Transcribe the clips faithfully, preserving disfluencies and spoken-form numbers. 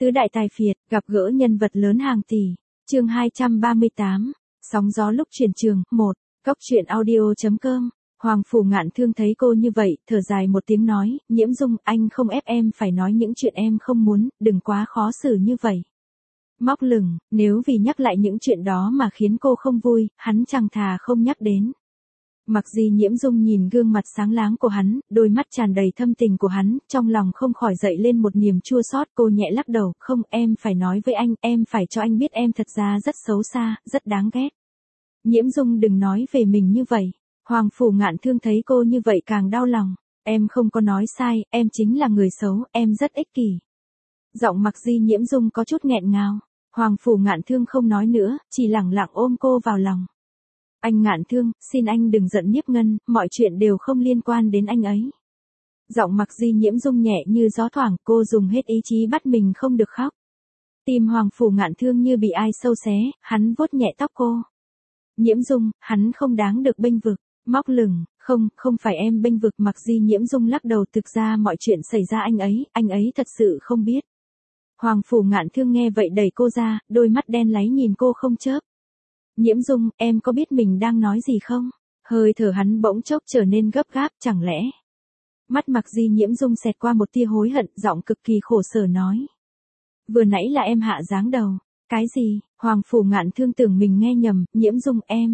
Tứ đại tài phiệt, gặp gỡ nhân vật lớn hàng tỷ. Chương hai trăm ba mươi tám, sóng gió lúc chuyển trường, một. Góc truyện audio chấm com. Hoàng Phủ Ngạn Thương thấy cô như vậy, thở dài một tiếng nói, Nhiễm Dung, anh không ép em phải nói những chuyện em không muốn, đừng quá khó xử như vậy. Móc lửng, nếu vì nhắc lại những chuyện đó mà khiến cô không vui, hắn chẳng thà không nhắc đến. Mặc gì Nhiễm Dung nhìn gương mặt sáng láng của hắn, đôi mắt tràn đầy thâm tình của hắn, trong lòng không khỏi dậy lên một niềm chua xót. Cô nhẹ lắc đầu, không, em phải nói với anh, em phải cho anh biết em thật ra rất xấu xa, rất đáng ghét. Nhiễm Dung đừng nói về mình như vậy. Hoàng Phủ Ngạn Thương thấy cô như vậy càng đau lòng. Em không có nói sai, em chính là người xấu, em rất ích kỷ. Giọng Mặc Di Nhiễm Dung có chút nghẹn ngào. Hoàng Phủ Ngạn Thương không nói nữa, chỉ lẳng lặng ôm cô vào lòng. Anh Ngạn Thương, xin anh đừng giận Nhiếp Ngân, mọi chuyện đều không liên quan đến anh ấy. Giọng Mặc Di Nhiễm Dung nhẹ như gió thoảng, cô dùng hết ý chí bắt mình không được khóc. Tim Hoàng Phủ Ngạn Thương như bị ai sâu xé, hắn vuốt nhẹ tóc cô. Nhiễm Dung, hắn không đáng được bênh vực. Móc lửng, không, không phải em bênh vực. Mặc Di Nhiễm Dung lắc đầu, thực ra mọi chuyện xảy ra anh ấy, anh ấy thật sự không biết. Hoàng Phủ Ngạn Thương nghe vậy đẩy cô ra, đôi mắt đen láy nhìn cô không chớp. Nhiễm Dung, em có biết mình đang nói gì không? Hơi thở hắn bỗng chốc trở nên gấp gáp, chẳng lẽ? Mắt Mặc Di Nhiễm Dung xẹt qua một tia hối hận, giọng cực kỳ khổ sở nói. Vừa nãy là em hạ dáng đầu. Cái gì? Hoàng Phủ Ngạn Thương tưởng mình nghe nhầm, Nhiễm Dung em.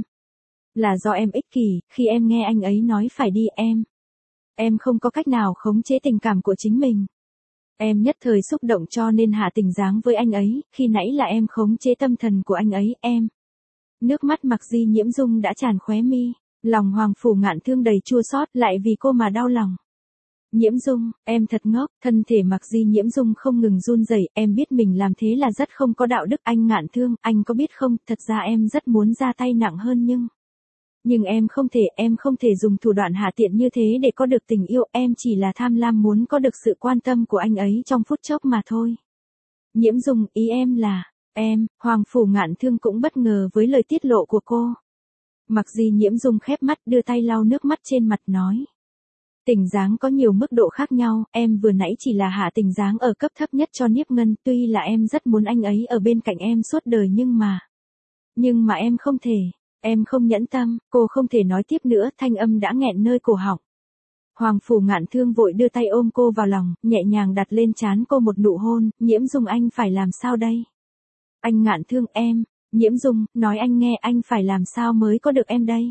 Là do em ích kỷ, khi em nghe anh ấy nói phải đi em. Em không có cách nào khống chế tình cảm của chính mình. Em nhất thời xúc động cho nên hạ tình dáng với anh ấy, khi nãy là em khống chế tâm thần của anh ấy, em. Nước mắt Mặc Di Nhiễm Dung đã tràn khóe mi, lòng Hoàng Phủ Ngạn Thương đầy chua xót, lại vì cô mà đau lòng. Nhiễm Dung, em thật ngốc. Thân thể Mặc Di Nhiễm Dung không ngừng run rẩy, em biết mình làm thế là rất không có đạo đức. Anh Ngạn Thương, anh có biết không, thật ra em rất muốn ra tay nặng hơn nhưng... Nhưng em không thể, em không thể dùng thủ đoạn hạ tiện như thế để có được tình yêu, em chỉ là tham lam muốn có được sự quan tâm của anh ấy trong phút chốc mà thôi. Nhiễm Dung, ý em là, em. Hoàng Phủ Ngạn Thương cũng bất ngờ với lời tiết lộ của cô. Mặc gì Nhiễm Dung khép mắt đưa tay lau nước mắt trên mặt nói. Tình dáng có nhiều mức độ khác nhau, em vừa nãy chỉ là hạ tình dáng ở cấp thấp nhất cho Nhiếp Ngân, tuy là em rất muốn anh ấy ở bên cạnh em suốt đời nhưng mà... Nhưng mà em không thể. Em không nhẫn tâm, cô không thể nói tiếp nữa, thanh âm đã nghẹn nơi cổ họng. Hoàng Phủ Ngạn Thương vội đưa tay ôm cô vào lòng, nhẹ nhàng đặt lên trán cô một nụ hôn. Nhiễm Dung, anh phải làm sao đây? Anh Ngạn Thương, em. Nhiễm Dung, nói anh nghe, anh phải làm sao mới có được em đây?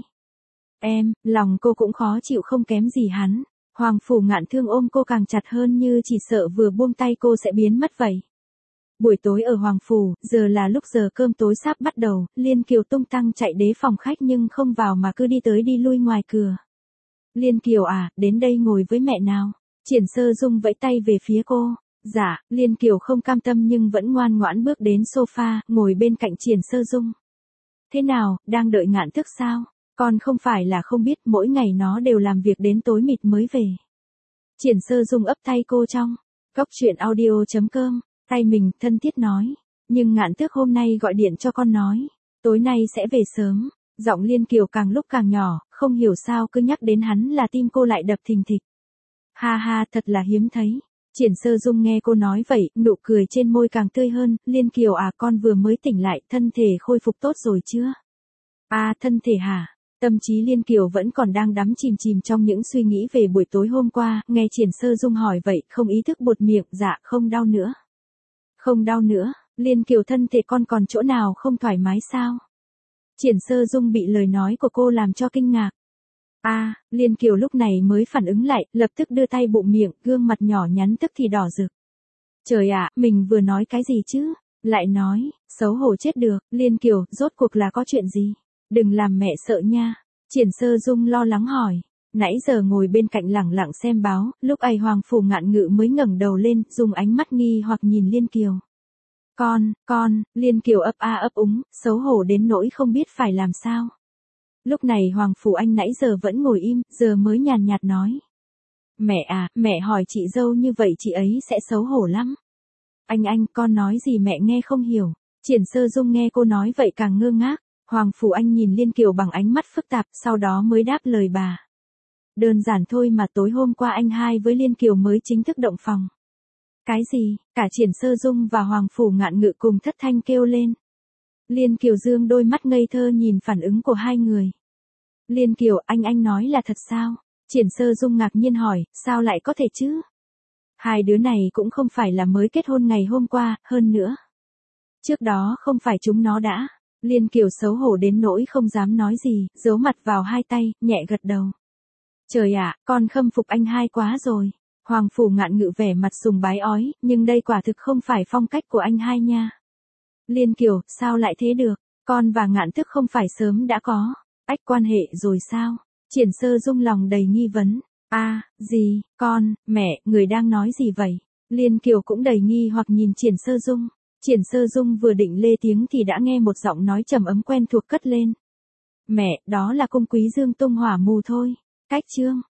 Em. Lòng cô cũng khó chịu không kém gì hắn. Hoàng Phủ Ngạn Thương ôm cô càng chặt hơn như chỉ sợ vừa buông tay cô sẽ biến mất vậy. Buổi tối ở Hoàng Phủ, giờ là lúc giờ cơm tối sắp bắt đầu, Liên Kiều tung tăng chạy đến phòng khách nhưng không vào mà cứ đi tới đi lui ngoài cửa. Liên Kiều à, đến đây ngồi với mẹ nào. Triển Sơ Dung vẫy tay về phía cô. Dạ, Liên Kiều không cam tâm nhưng vẫn ngoan ngoãn bước đến sofa, ngồi bên cạnh Triển Sơ Dung. Thế nào, đang đợi Ngạn Thức sao? Con không phải là không biết, mỗi ngày nó đều làm việc đến tối mịt mới về. Triển Sơ Dung ấp tay cô trong. Góc truyện audio chấm com. Tay mình, thân thiết nói. Nhưng Ngạn Tước hôm nay gọi điện cho con nói. Tối nay sẽ về sớm. Giọng Liên Kiều càng lúc càng nhỏ, không hiểu sao cứ nhắc đến hắn là tim cô lại đập thình thịch. Ha ha, thật là hiếm thấy. Triển Sơ Dung nghe cô nói vậy, nụ cười trên môi càng tươi hơn. Liên Kiều à, con vừa mới tỉnh lại, thân thể khôi phục tốt rồi chưa? À, thân thể hả? Tâm trí Liên Kiều vẫn còn đang đắm chìm chìm trong những suy nghĩ về buổi tối hôm qua, nghe Triển Sơ Dung hỏi vậy, không ý thức buột miệng, dạ, không đau nữa. Không đau nữa, Liên Kiều, thân thể con còn chỗ nào không thoải mái sao? Triển Sơ Dung bị lời nói của cô làm cho kinh ngạc. À, Liên Kiều lúc này mới phản ứng lại, lập tức đưa tay bụm miệng, gương mặt nhỏ nhắn tức thì đỏ rực. Trời ạ, mình vừa nói cái gì chứ? Lại nói, xấu hổ chết được. Liên Kiều, rốt cuộc là có chuyện gì? Đừng làm mẹ sợ nha. Triển Sơ Dung lo lắng hỏi. Nãy giờ ngồi bên cạnh lẳng lặng xem báo, lúc ấy Hoàng Phủ Ngạn Ngự mới ngẩng đầu lên, dùng ánh mắt nghi hoặc nhìn Liên Kiều. Con, con, Liên Kiều ấp a ấp úng, xấu hổ đến nỗi không biết phải làm sao. Lúc này Hoàng Phủ Anh nãy giờ vẫn ngồi im, giờ mới nhàn nhạt nói. Mẹ à, mẹ hỏi chị dâu như vậy chị ấy sẽ xấu hổ lắm. Anh anh, con nói gì mẹ nghe không hiểu. Triển Sơ Dung nghe cô nói vậy càng ngơ ngác. Hoàng Phủ Anh nhìn Liên Kiều bằng ánh mắt phức tạp, sau đó mới đáp lời bà. Đơn giản thôi mà, tối hôm qua anh hai với Liên Kiều mới chính thức động phòng. Cái gì? Cả Triển Sơ Dung và Hoàng Phủ Ngạn Ngự cùng thất thanh kêu lên. Liên Kiều dương đôi mắt ngây thơ nhìn phản ứng của hai người. Liên Kiều, anh anh nói là thật sao? Triển Sơ Dung ngạc nhiên hỏi, sao lại có thể chứ? Hai đứa này cũng không phải là mới kết hôn ngày hôm qua, hơn nữa. Trước đó không phải chúng nó đã. Liên Kiều xấu hổ đến nỗi không dám nói gì, giấu mặt vào hai tay, nhẹ gật đầu. Trời ạ, con khâm phục anh hai quá rồi. Hoàng Phủ Ngạn Ngự vẻ mặt sùng bái ói, nhưng đây quả thực không phải phong cách của anh hai nha. Liên Kiều, sao lại thế được? Con và Ngạn Thức không phải sớm đã có ách quan hệ rồi sao? Triển Sơ Dung lòng đầy nghi vấn. A, à, gì, con, mẹ, người đang nói gì vậy? Liên Kiều cũng đầy nghi hoặc nhìn Triển Sơ Dung. Triển Sơ Dung vừa định lê tiếng thì đã nghe một giọng nói trầm ấm quen thuộc cất lên. Mẹ, đó là cung Quý Dương tung hỏa mù thôi. Cách chương